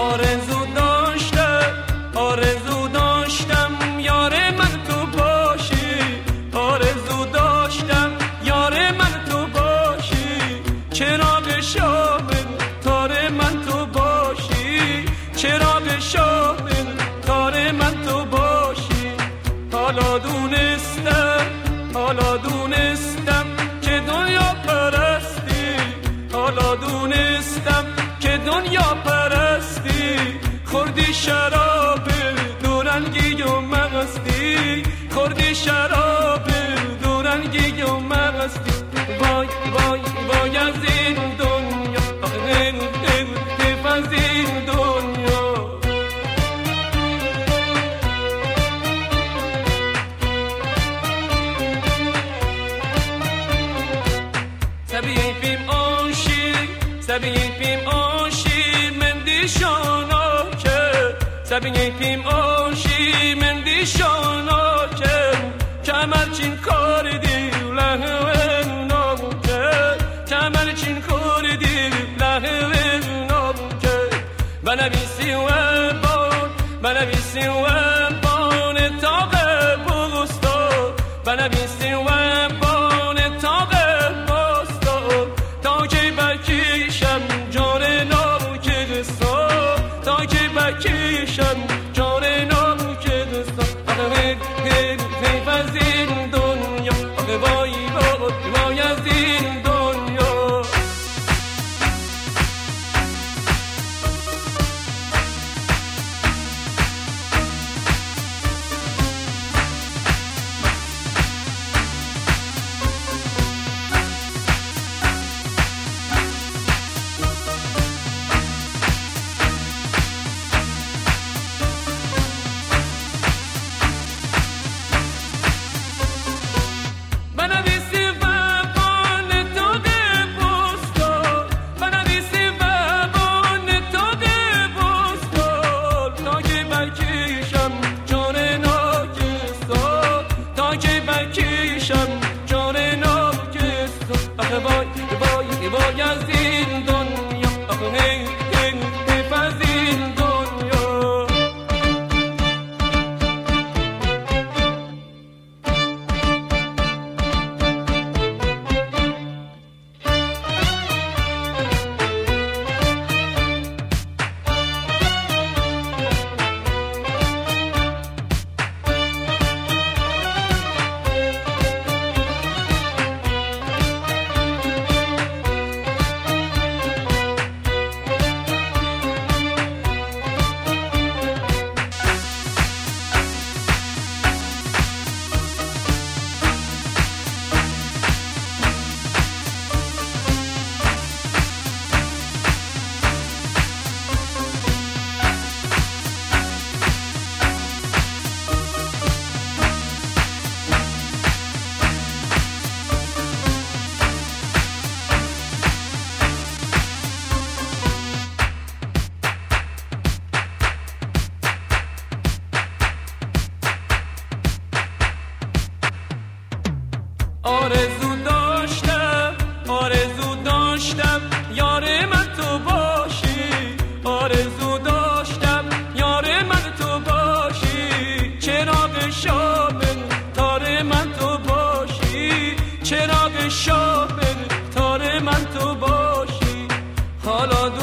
آرزو داشتم یار من تو باشی، آرزو داشتم یار من تو باشی، چراغ شاه تار من تو باشی، چراغ شاه تار من تو باشی. حالا دونستم که دنیا پرستی، حالا دونستم که دنیا پرستی، خوردی شراب دورنگی و مغستی، خوردی شراب دورنگی و مغستی. وای وای وای از این دنیا، حیف از این دنیا. Sabiyim oshi mendishona ke, sabiyim oshi mendishona ke, kamarchin kordi lahwen noke, kamarchin kordi lahwen noke. Bana bisi bon taqe busto, bana bisi bon taqe busto, ta ki bakisham jone noke sto, ta ki bakisham jone noke sto. Hey fazin dunya, voy azin dunya. وای از این دنیا، حیف از این دنیا. آرزو داشتم یار من تو باشی، آرزو داشتم یار من تو باشی، چراغ شاه تار من تو باشی، چراغ شاه تار من تو باشی. حالا